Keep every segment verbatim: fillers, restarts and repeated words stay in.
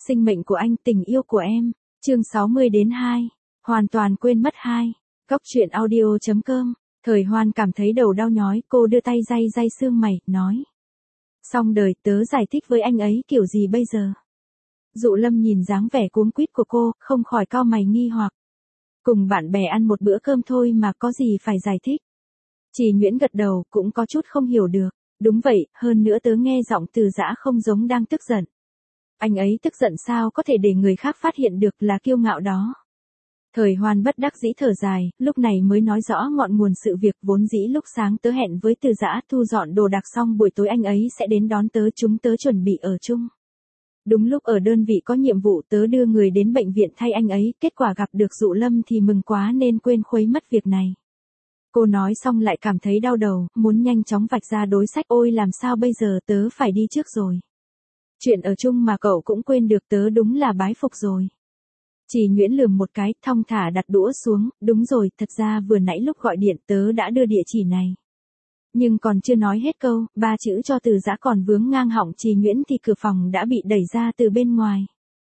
Sinh mệnh của anh, tình yêu của em. Chương sáu mươi đến hai. Hoàn toàn quên mất hai. Góc truyện audio chấm com. Thời Hoan cảm thấy đầu đau nhói, cô đưa tay day day xương mày, nói. Xong đời, tớ giải thích với anh ấy kiểu gì bây giờ? Dụ Lâm nhìn dáng vẻ cuống quýt của cô, không khỏi cau mày nghi hoặc. Cùng bạn bè ăn một bữa cơm thôi mà có gì phải giải thích. Chỉ Nguyễn gật đầu, cũng có chút không hiểu được. Đúng vậy, hơn nữa tớ nghe giọng Từ Dã không giống đang tức giận. Anh ấy tức giận sao có thể để người khác phát hiện được là kiêu ngạo đó. Thời Hoan bất đắc dĩ thở dài, lúc này mới nói rõ ngọn nguồn sự việc. Vốn dĩ lúc sáng tớ hẹn với Từ Dã thu dọn đồ đạc xong, buổi tối anh ấy sẽ đến đón tớ, chúng tớ chuẩn bị ở chung. Đúng lúc ở đơn vị có nhiệm vụ, tớ đưa người đến bệnh viện thay anh ấy, kết quả gặp được Dụ Lâm thì mừng quá nên quên khuấy mất việc này. Cô nói xong lại cảm thấy đau đầu, muốn nhanh chóng vạch ra đối sách. Ôi làm sao bây giờ, tớ phải đi trước rồi. Chuyện ở chung mà cậu cũng quên được, tớ đúng là bái phục rồi. Chỉ Nguyễn lườm một cái, thong thả đặt đũa xuống. Đúng rồi, thật ra vừa nãy lúc gọi điện tớ đã đưa địa chỉ này. Nhưng còn chưa nói hết câu, ba chữ cho Từ Dã còn vướng ngang họng Chỉ Nguyễn thì cửa phòng đã bị đẩy ra từ bên ngoài.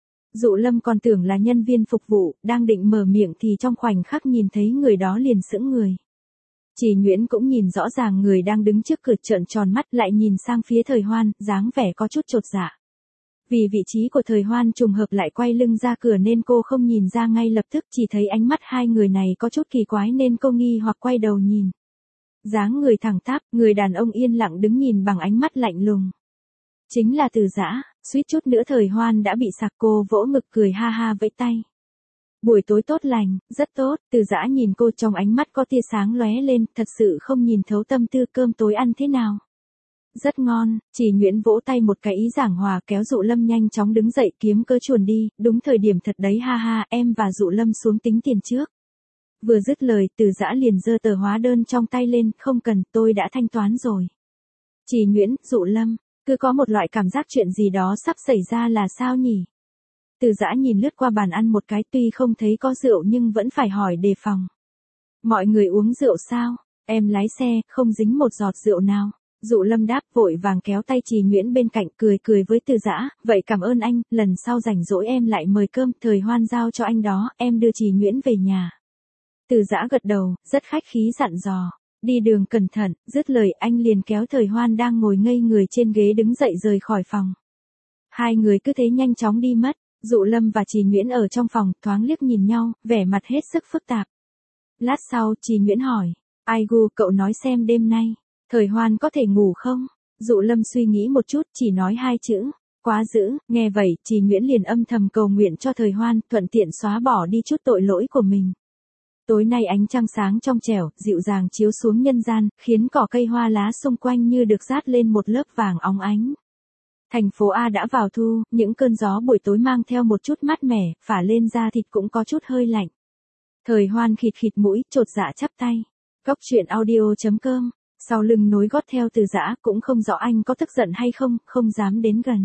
Dụ Lâm còn tưởng là nhân viên phục vụ, đang định mở miệng thì trong khoảnh khắc nhìn thấy người đó liền sững người. Chỉ Nguyễn cũng nhìn rõ ràng người đang đứng trước cửa, trợn tròn mắt, lại nhìn sang phía Thời Hoan, dáng vẻ có chút chột dạ. Vì vị trí của Thời Hoan trùng hợp lại quay lưng ra cửa nên cô không nhìn ra ngay lập tức, chỉ thấy ánh mắt hai người này có chút kỳ quái nên cô nghi hoặc quay đầu nhìn. Dáng người thẳng tắp, người đàn ông yên lặng đứng nhìn bằng ánh mắt lạnh lùng. Chính là Từ Dã. Suýt chút nữa Thời Hoan đã bị sặc, cô vỗ ngực cười ha ha vẫy tay. Buổi tối tốt lành, rất tốt. Từ Dã nhìn cô, trong ánh mắt có tia sáng lóe lên, thật sự không nhìn thấu tâm tư. Cơm tối ăn thế nào? Rất ngon. Chỉ Nguyễn vỗ tay một cái ý giảng hòa, kéo Dụ Lâm nhanh chóng đứng dậy, kiếm cớ chuồn đi. Đúng thời điểm thật đấy, ha ha, em và Dụ Lâm xuống tính tiền trước. Vừa dứt lời, Từ Dã liền giơ tờ hóa đơn trong tay lên, không cần, tôi đã thanh toán rồi. Chỉ Nguyễn, Dụ Lâm, cứ có một loại cảm giác chuyện gì đó sắp xảy ra là sao nhỉ? Từ Dã nhìn lướt qua bàn ăn một cái, tuy không thấy có rượu nhưng vẫn phải hỏi đề phòng. Mọi người uống rượu sao? Em lái xe, không dính một giọt rượu nào. Dụ Lâm đáp, vội vàng kéo tay Chỉ Nguyễn bên cạnh, cười cười với Từ Dã, vậy cảm ơn anh, lần sau rảnh rỗi em lại mời cơm. Thời Hoan giao cho anh đó, em đưa Chỉ Nguyễn về nhà. Từ Dã gật đầu, rất khách khí dặn dò. Đi đường cẩn thận. Dứt lời anh liền kéo Thời Hoan đang ngồi ngây người trên ghế đứng dậy rời khỏi phòng. Hai người cứ thế nhanh chóng đi mất. Dụ Lâm và Chỉ Nguyễn ở trong phòng, thoáng liếc nhìn nhau, vẻ mặt hết sức phức tạp. Lát sau, Chỉ Nguyễn hỏi, ai gu, cậu nói xem đêm nay, Thời Hoan có thể ngủ không? Dụ Lâm suy nghĩ một chút, chỉ nói hai chữ, quá dữ. Nghe vậy, Chỉ Nguyễn liền âm thầm cầu nguyện cho Thời Hoan, thuận tiện xóa bỏ đi chút tội lỗi của mình. Tối nay ánh trăng sáng trong trẻo, dịu dàng chiếu xuống nhân gian, khiến cỏ cây hoa lá xung quanh như được dát lên một lớp vàng óng ánh. Thành phố A đã vào thu, những cơn gió buổi tối mang theo một chút mát mẻ, phả lên da thịt cũng có chút hơi lạnh. Thời Hoan khịt khịt mũi, chột dạ chắp tay. Góc truyện audio chấm com. Sau lưng nối gót theo Từ Dã, cũng không rõ anh có tức giận hay không, không dám đến gần.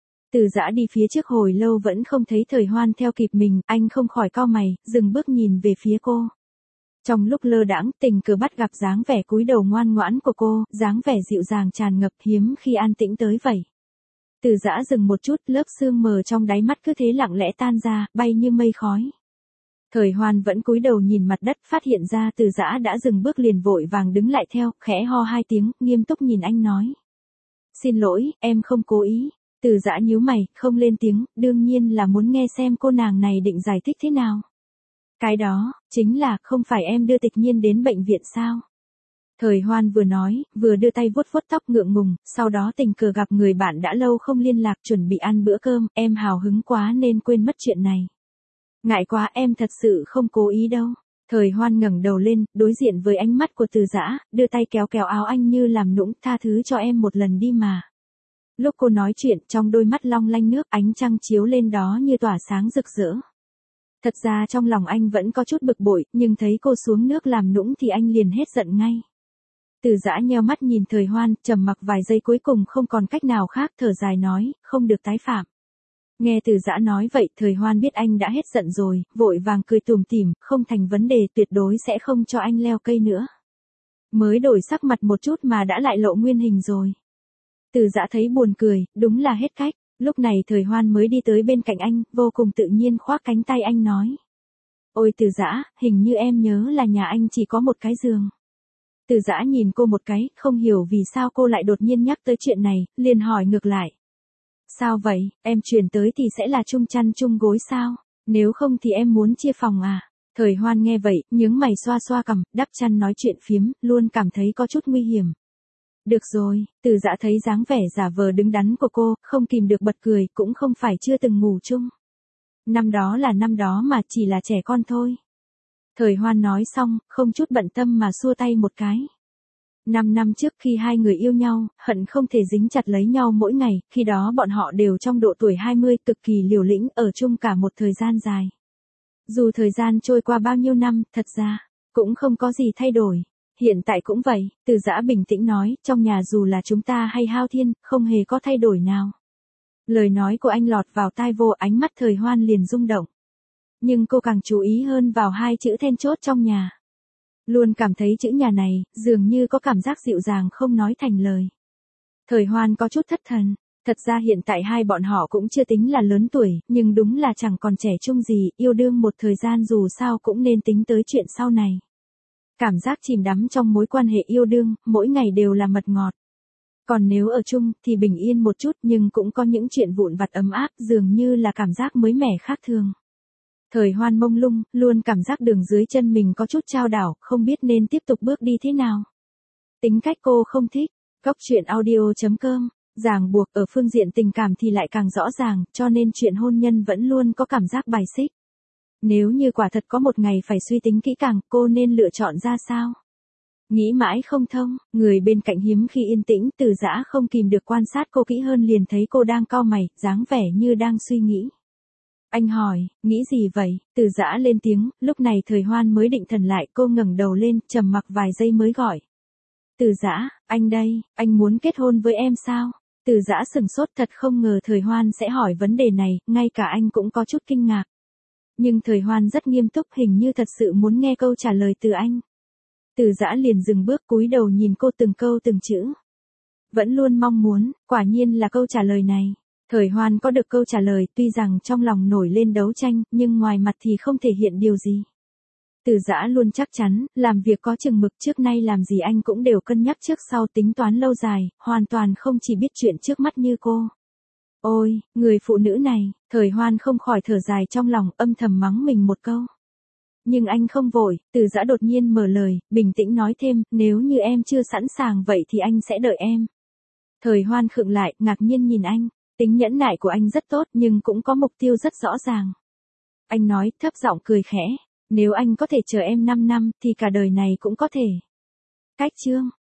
Từ Dã đi phía trước hồi lâu vẫn không thấy Thời Hoan theo kịp mình, anh không khỏi cau mày, dừng bước nhìn về phía cô. Trong lúc lơ đãng, tình cờ bắt gặp dáng vẻ cúi đầu ngoan ngoãn của cô, dáng vẻ dịu dàng tràn ngập, hiếm khi an tĩnh tới vậy. Từ Dã dừng một chút, lớp sương mờ trong đáy mắt cứ thế lặng lẽ tan ra, bay như mây khói. Thời Hoan vẫn cúi đầu nhìn mặt đất, phát hiện ra Từ Dã đã dừng bước liền vội vàng đứng lại theo, khẽ ho hai tiếng, nghiêm túc nhìn anh nói. Xin lỗi, em không cố ý. Từ Dã nhíu mày, không lên tiếng, đương nhiên là muốn nghe xem cô nàng này định giải thích thế nào. Cái đó, chính là, không phải em đưa Tịch Nhiên đến bệnh viện sao? Thời Hoan vừa nói, vừa đưa tay vuốt vuốt tóc ngượng ngùng, sau đó tình cờ gặp người bạn đã lâu không liên lạc, chuẩn bị ăn bữa cơm, em hào hứng quá nên quên mất chuyện này. Ngại quá, em thật sự không cố ý đâu. Thời Hoan ngẩng đầu lên, đối diện với ánh mắt của Từ Dã, đưa tay kéo kéo áo anh như làm nũng, tha thứ cho em một lần đi mà. Lúc cô nói chuyện, trong đôi mắt long lanh nước, ánh trăng chiếu lên đó như tỏa sáng rực rỡ. Thật ra trong lòng anh vẫn có chút bực bội, nhưng thấy cô xuống nước làm nũng thì anh liền hết giận ngay. Từ Dã nheo mắt nhìn Thời Hoan, trầm mặc vài giây cuối cùng không còn cách nào khác, thở dài nói, không được tái phạm. Nghe Từ Dã nói vậy, Thời Hoan biết anh đã hết giận rồi, vội vàng cười tủm tỉm, không thành vấn đề, tuyệt đối sẽ không cho anh leo cây nữa. Mới đổi sắc mặt một chút mà đã lại lộ nguyên hình rồi. Từ Dã thấy buồn cười, đúng là hết cách. Lúc này Thời Hoan mới đi tới bên cạnh anh, vô cùng tự nhiên khoác cánh tay anh nói. Ôi Từ Dã, hình như em nhớ là nhà anh chỉ có một cái giường. Từ Dã nhìn cô một cái, không hiểu vì sao cô lại đột nhiên nhắc tới chuyện này, liền hỏi ngược lại. Sao vậy, em chuyển tới thì sẽ là chung chăn chung gối sao? Nếu không thì em muốn chia phòng à? Thời Hoan nghe vậy, nhướng mày xoa xoa cằm, đắp chăn nói chuyện phiếm, luôn cảm thấy có chút nguy hiểm. Được rồi, Từ Dã thấy dáng vẻ giả vờ đứng đắn của cô, không kìm được bật cười, cũng không phải chưa từng ngủ chung. Năm đó là năm đó mà chỉ là trẻ con thôi. Thời Hoan nói xong, không chút bận tâm mà xua tay một cái. Năm năm trước khi hai người yêu nhau, hận không thể dính chặt lấy nhau mỗi ngày, khi đó bọn họ đều trong độ tuổi hai mươi, cực kỳ liều lĩnh, ở chung cả một thời gian dài. Dù thời gian trôi qua bao nhiêu năm, thật ra, cũng không có gì thay đổi. Hiện tại cũng vậy, Từ Dã bình tĩnh nói, trong nhà dù là chúng ta hay Hao Thiên, không hề có thay đổi nào. Lời nói của anh lọt vào tai vô, ánh mắt Thời Hoan liền rung động. Nhưng cô càng chú ý hơn vào hai chữ then chốt trong nhà. Luôn cảm thấy chữ nhà này, dường như có cảm giác dịu dàng không nói thành lời. Thời Hoan có chút thất thần. Thật ra hiện tại hai bọn họ cũng chưa tính là lớn tuổi, nhưng đúng là chẳng còn trẻ trung gì, yêu đương một thời gian dù sao cũng nên tính tới chuyện sau này. Cảm giác chìm đắm trong mối quan hệ yêu đương, mỗi ngày đều là mật ngọt. Còn nếu ở chung, thì bình yên một chút nhưng cũng có những chuyện vụn vặt ấm áp, dường như là cảm giác mới mẻ khác thường. Thời Hoan mông lung, luôn cảm giác đường dưới chân mình có chút chao đảo, không biết nên tiếp tục bước đi thế nào. Tính cách cô không thích. Cóc truyện audio chấm com, ràng buộc ở phương diện tình cảm thì lại càng rõ ràng, cho nên chuyện hôn nhân vẫn luôn có cảm giác bài xích. Nếu như quả thật có một ngày phải suy tính kỹ càng, cô nên lựa chọn ra sao? Nghĩ mãi không thông, người bên cạnh hiếm khi yên tĩnh, Từ Dã không kìm được quan sát cô kỹ hơn liền thấy cô đang cau mày, dáng vẻ như đang suy nghĩ. Anh hỏi, nghĩ gì vậy? Từ Dã lên tiếng, lúc này Thời Hoan mới định thần lại, cô ngẩng đầu lên, trầm mặc vài giây mới gọi. Từ Dã, anh đây, anh muốn kết hôn với em sao? Từ Dã sừng sốt, thật không ngờ Thời Hoan sẽ hỏi vấn đề này, ngay cả anh cũng có chút kinh ngạc. Nhưng Thời Hoan rất nghiêm túc, hình như thật sự muốn nghe câu trả lời từ anh. Từ Dã liền dừng bước, cúi đầu nhìn cô từng câu từng chữ. Vẫn luôn mong muốn, quả nhiên là câu trả lời này. Thời Hoan có được câu trả lời, tuy rằng trong lòng nổi lên đấu tranh, nhưng ngoài mặt thì không thể hiện điều gì. Từ Dã luôn chắc chắn, làm việc có chừng mực, trước nay làm gì anh cũng đều cân nhắc trước sau, tính toán lâu dài, hoàn toàn không chỉ biết chuyện trước mắt như cô. Ôi, người phụ nữ này, Thời Hoan không khỏi thở dài trong lòng, âm thầm mắng mình một câu. Nhưng anh không vội, Từ Dã đột nhiên mở lời, bình tĩnh nói thêm, nếu như em chưa sẵn sàng vậy thì anh sẽ đợi em. Thời Hoan khựng lại, ngạc nhiên nhìn anh, tính nhẫn nại của anh rất tốt nhưng cũng có mục tiêu rất rõ ràng. Anh nói, thấp giọng cười khẽ, nếu anh có thể chờ em năm năm thì cả đời này cũng có thể. Cách chương